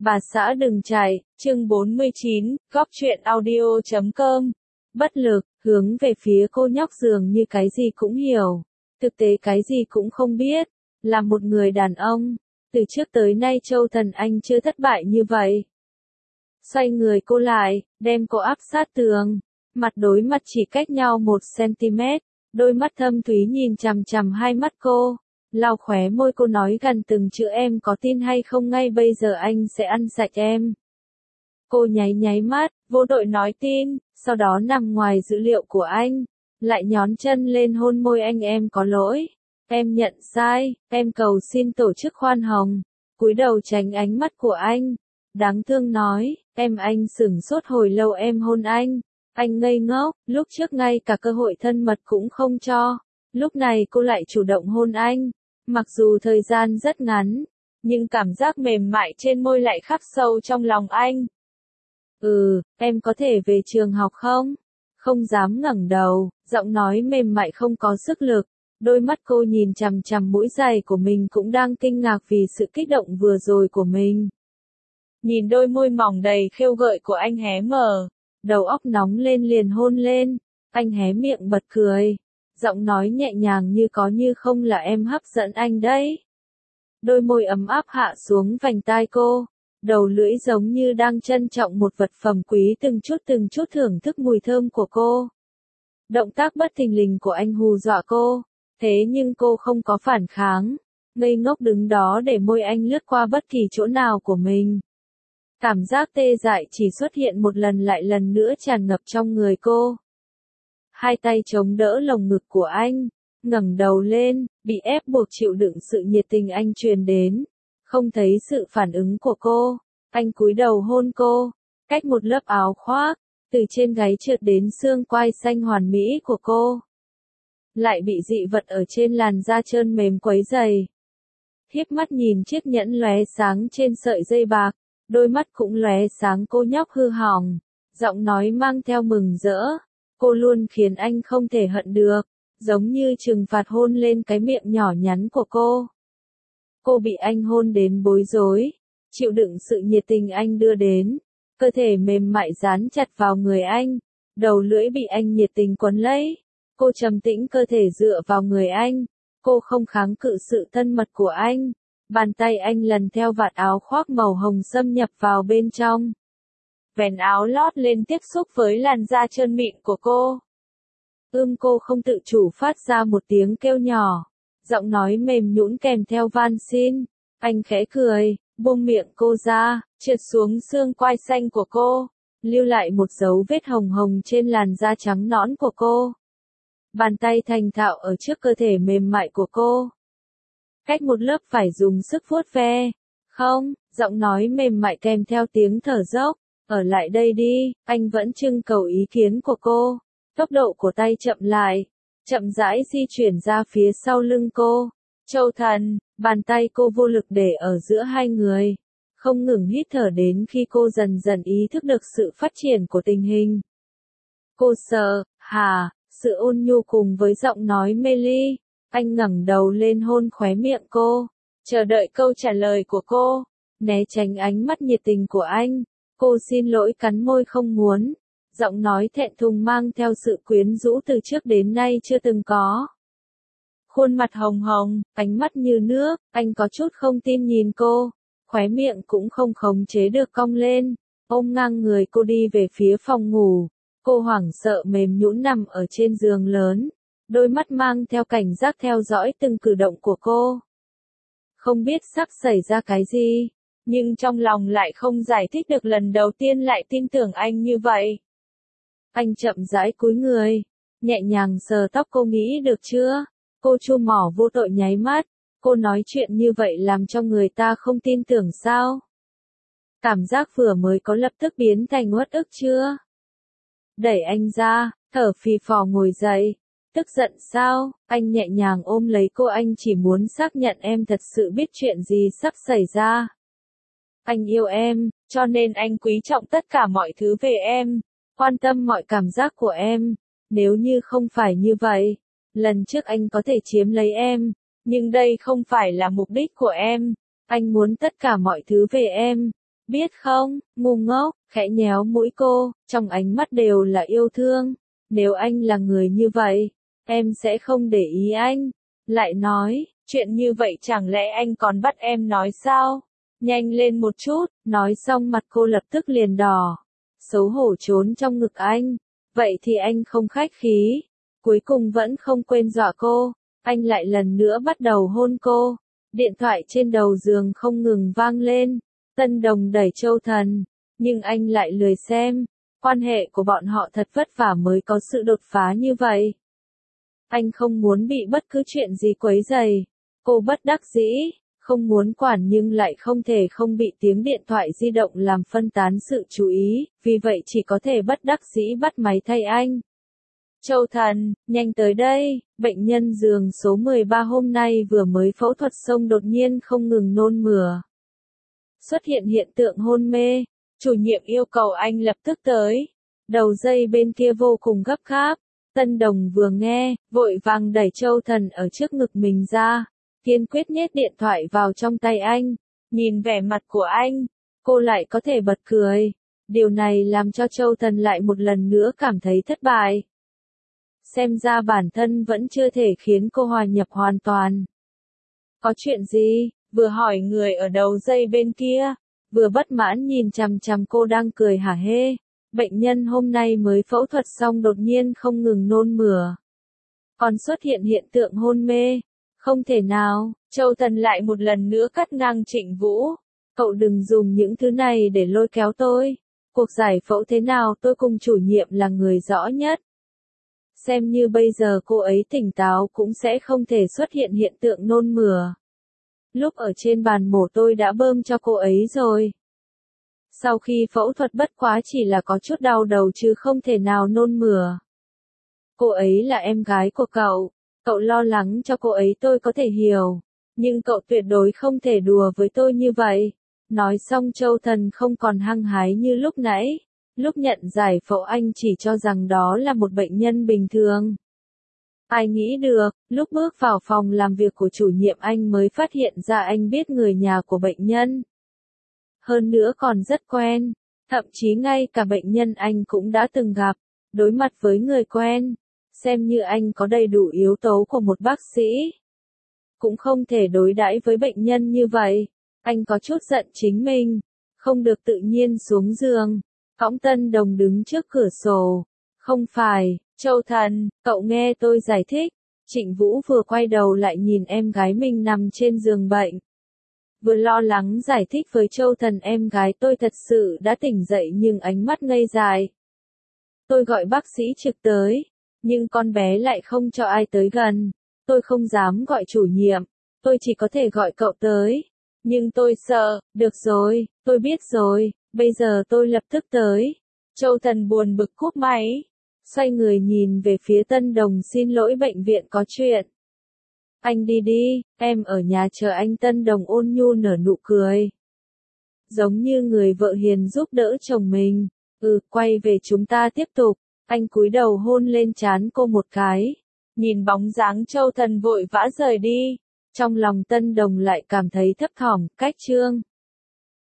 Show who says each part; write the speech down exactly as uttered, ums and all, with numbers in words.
Speaker 1: Bà xã đừng chạy, chương bốn mươi chín, góc truyện audio chấm com. Bất lực, hướng về phía cô nhóc dường như cái gì cũng hiểu, thực tế cái gì cũng không biết. Là một người đàn ông, từ trước tới nay Châu Thần Anh chưa thất bại như vậy. Xoay người cô lại, đem cô áp sát tường, mặt đối mặt chỉ cách nhau một xăng-ti-mét, đôi mắt thâm thúy nhìn chằm chằm hai mắt cô. Lau khóe môi cô nói gần từng chữ em có tin hay không ngay bây giờ anh sẽ ăn sạch em. Cô nháy nháy mắt, vô đội nói tin, sau đó nằm ngoài dữ liệu của anh, lại nhón chân lên hôn môi anh. Em có lỗi, em nhận sai, em cầu xin tổ chức khoan hồng, cúi đầu tránh ánh mắt của anh. Đáng thương nói, em anh sửng sốt hồi lâu em hôn anh, anh ngây ngốc, lúc trước ngay cả cơ hội thân mật cũng không cho, lúc này cô lại chủ động hôn anh. Mặc dù thời gian rất ngắn, nhưng cảm giác mềm mại trên môi lại khắc sâu trong lòng anh. Ừ, em có thể về trường học không? Không dám ngẩng đầu, giọng nói mềm mại không có sức lực. Đôi mắt cô nhìn chằm chằm mũi giày của mình cũng đang kinh ngạc vì sự kích động vừa rồi của mình. Nhìn đôi môi mỏng đầy khêu gợi của anh hé mở, đầu óc nóng lên liền hôn lên. Anh hé miệng bật cười. Giọng nói nhẹ nhàng như có như không là em hấp dẫn anh đấy. Đôi môi ấm áp hạ xuống vành tai cô, đầu lưỡi giống như đang trân trọng một vật phẩm quý từng chút từng chút thưởng thức mùi thơm của cô. Động tác bất thình lình của anh hù dọa cô, thế nhưng cô không có phản kháng, ngây ngốc đứng đó để môi anh lướt qua bất kỳ chỗ nào của mình. Cảm giác tê dại chỉ xuất hiện một lần lại lần nữa tràn ngập trong người cô. Hai tay chống đỡ lồng ngực của anh, ngẩng đầu lên, bị ép buộc chịu đựng sự nhiệt tình anh truyền đến. Không thấy sự phản ứng của cô, anh cúi đầu hôn cô, cách một lớp áo khoác, từ trên gáy trượt đến xương quai xanh hoàn mỹ của cô. Lại bị dị vật ở trên làn da trơn mềm quấy dày. Hiếp mắt nhìn chiếc nhẫn lóe sáng trên sợi dây bạc, đôi mắt cũng lóe sáng. Cô nhóc hư hỏng, giọng nói mang theo mừng rỡ. Cô luôn khiến anh không thể hận được, giống như trừng phạt hôn lên cái miệng nhỏ nhắn của cô. Cô bị anh hôn đến bối rối, chịu đựng sự nhiệt tình anh đưa đến, cơ thể mềm mại dán chặt vào người anh, đầu lưỡi bị anh nhiệt tình quấn lấy. Cô trầm tĩnh cơ thể dựa vào người anh, cô không kháng cự sự thân mật của anh. Bàn tay anh lần theo vạt áo khoác màu hồng xâm nhập vào bên trong. Vén áo lót lên tiếp xúc với làn da trơn mịn của cô. Ưm cô không tự chủ phát ra một tiếng kêu nhỏ. Giọng nói mềm nhũn kèm theo van xin. Anh khẽ cười, buông miệng cô ra, trượt xuống xương quai xanh của cô, lưu lại một dấu vết hồng hồng trên làn da trắng nõn của cô. Bàn tay thành thạo ở trước cơ thể mềm mại của cô. Cách một lớp phải dùng sức vuốt ve. Không, giọng nói mềm mại kèm theo tiếng thở dốc. Ở lại đây đi, anh vẫn trưng cầu ý kiến của cô. Tốc độ của tay chậm lại, chậm rãi di chuyển ra phía sau lưng cô. Châu Thần, bàn tay cô vô lực để ở giữa hai người, không ngừng hít thở đến khi cô dần dần ý thức được sự phát triển của tình hình. Cô sợ, hả, sự ôn nhu cùng với giọng nói mê ly. Anh ngẩng đầu lên hôn khóe miệng cô, chờ đợi câu trả lời của cô, né tránh ánh mắt nhiệt tình của anh. Cô xin lỗi cắn môi không muốn, giọng nói thẹn thùng mang theo sự quyến rũ từ trước đến nay chưa từng có. Khuôn mặt hồng hồng, ánh mắt như nước, anh có chút không tin nhìn cô, khóe miệng cũng không khống chế được cong lên, ôm ngang người cô đi về phía phòng ngủ. Cô hoảng sợ mềm nhũn nằm ở trên giường lớn, đôi mắt mang theo cảnh giác theo dõi từng cử động của cô. Không biết sắp xảy ra cái gì, nhưng trong lòng lại không giải thích được lần đầu tiên lại tin tưởng anh như vậy. Anh chậm rãi cúi người, nhẹ nhàng sờ tóc cô. Nghĩ được chưa? Cô chu mỏ vô tội nháy mắt. Cô nói chuyện như vậy làm cho người ta không tin tưởng sao? Cảm giác vừa mới có lập tức biến thành uất ức chưa? Đẩy anh ra, thở phì phò ngồi dậy. Tức giận sao? Anh nhẹ nhàng ôm lấy cô. Anh chỉ muốn xác nhận em thật sự biết chuyện gì sắp xảy ra. Anh yêu em, cho nên anh quý trọng tất cả mọi thứ về em, quan tâm mọi cảm giác của em. Nếu như không phải như vậy, lần trước anh có thể chiếm lấy em, nhưng đây không phải là mục đích của em. Anh muốn tất cả mọi thứ về em, Biết không, ngu ngốc, khẽ nhéo mũi cô, trong ánh mắt đều là yêu thương. Nếu anh là người như vậy, em sẽ không để ý anh. Lại nói, chuyện như vậy chẳng lẽ anh còn bắt em nói sao? Nhanh lên một chút, nói xong mặt cô lập tức liền đỏ. Xấu hổ trốn trong ngực anh. Vậy thì anh không khách khí. Cuối cùng vẫn không quên dọa cô. Anh lại lần nữa bắt đầu hôn cô. Điện thoại trên đầu giường không ngừng vang lên. Tân Đồng đẩy Châu Thần. Nhưng anh lại lười xem. Quan hệ của bọn họ thật vất vả mới có sự đột phá như vậy. Anh không muốn bị bất cứ chuyện gì quấy rầy. Cô bất đắc dĩ, không muốn quản nhưng lại không thể không bị tiếng điện thoại di động làm phân tán sự chú ý, vì vậy chỉ có thể bất đắc dĩ bắt máy thay anh. Châu Thần, nhanh tới đây, bệnh nhân giường số mười ba hôm nay vừa mới phẫu thuật xong đột nhiên không ngừng nôn mửa. Xuất hiện hiện tượng hôn mê, chủ nhiệm yêu cầu anh lập tức tới. Đầu dây bên kia vô cùng gấp gáp. Tân Đồng vừa nghe, vội vàng đẩy Châu Thần ở trước ngực mình ra, kiên quyết nhét điện thoại vào trong tay anh. Nhìn vẻ mặt của anh, cô lại có thể bật cười. Điều này làm cho Châu Thần lại một lần nữa cảm thấy thất bại. Xem ra bản thân vẫn chưa thể khiến cô hòa nhập hoàn toàn. Có chuyện gì? Vừa hỏi người ở đầu dây bên kia, vừa bất mãn nhìn chằm chằm cô đang cười hả hê. Bệnh nhân hôm nay mới phẫu thuật xong đột nhiên không ngừng nôn mửa. Còn xuất hiện hiện tượng hôn mê. Không thể nào, Châu Thần lại một lần nữa cắt ngang Trịnh Vũ. Cậu đừng dùng những thứ này để lôi kéo tôi. Cuộc giải phẫu thế nào tôi cùng chủ nhiệm là người rõ nhất. Xem như bây giờ cô ấy tỉnh táo cũng sẽ không thể xuất hiện hiện tượng nôn mửa. Lúc ở trên bàn mổ tôi đã bơm cho cô ấy rồi. Sau khi phẫu thuật bất quá chỉ là có chút đau đầu chứ không thể nào nôn mửa. Cô ấy là em gái của cậu. Cậu lo lắng cho cô ấy tôi có thể hiểu. Nhưng cậu tuyệt đối không thể đùa với tôi như vậy. Nói xong Châu Thần không còn hăng hái như lúc nãy. Lúc nhận giải phẫu anh chỉ cho rằng đó là một bệnh nhân bình thường. Ai nghĩ được, lúc bước vào phòng làm việc của chủ nhiệm anh mới phát hiện ra anh biết người nhà của bệnh nhân. Hơn nữa còn rất quen, thậm chí ngay cả bệnh nhân anh cũng đã từng gặp, đối mặt với người quen, xem như anh có đầy đủ yếu tố của một bác sĩ. Cũng không thể đối đãi với bệnh nhân như vậy, anh có chút giận chính mình, không được tự nhiên xuống giường, cõng Tân Đồng đứng trước cửa sổ. Không phải, Châu Thần, cậu nghe tôi giải thích. Trịnh Vũ vừa quay đầu lại nhìn em gái mình nằm trên giường bệnh. Vừa lo lắng giải thích với Châu Thần em gái tôi thật sự đã tỉnh dậy nhưng ánh mắt ngây dài. Tôi gọi bác sĩ trực tới, nhưng con bé lại không cho ai tới gần. Tôi không dám gọi chủ nhiệm, tôi chỉ có thể gọi cậu tới. Nhưng tôi sợ, được rồi, tôi biết rồi, bây giờ tôi lập tức tới. Châu Thần buồn bực cúp máy, xoay người nhìn về phía Tân Đồng xin lỗi bệnh viện có chuyện. Anh đi đi, em ở nhà chờ anh. Tân Đồng ôn nhu nở nụ cười. Giống như người vợ hiền giúp đỡ chồng mình. Ừ, quay về chúng ta tiếp tục. Anh cúi đầu hôn lên trán cô một cái. Nhìn bóng dáng Châu Thần vội vã rời đi. Trong lòng Tân Đồng lại cảm thấy thấp thỏm, cách chương.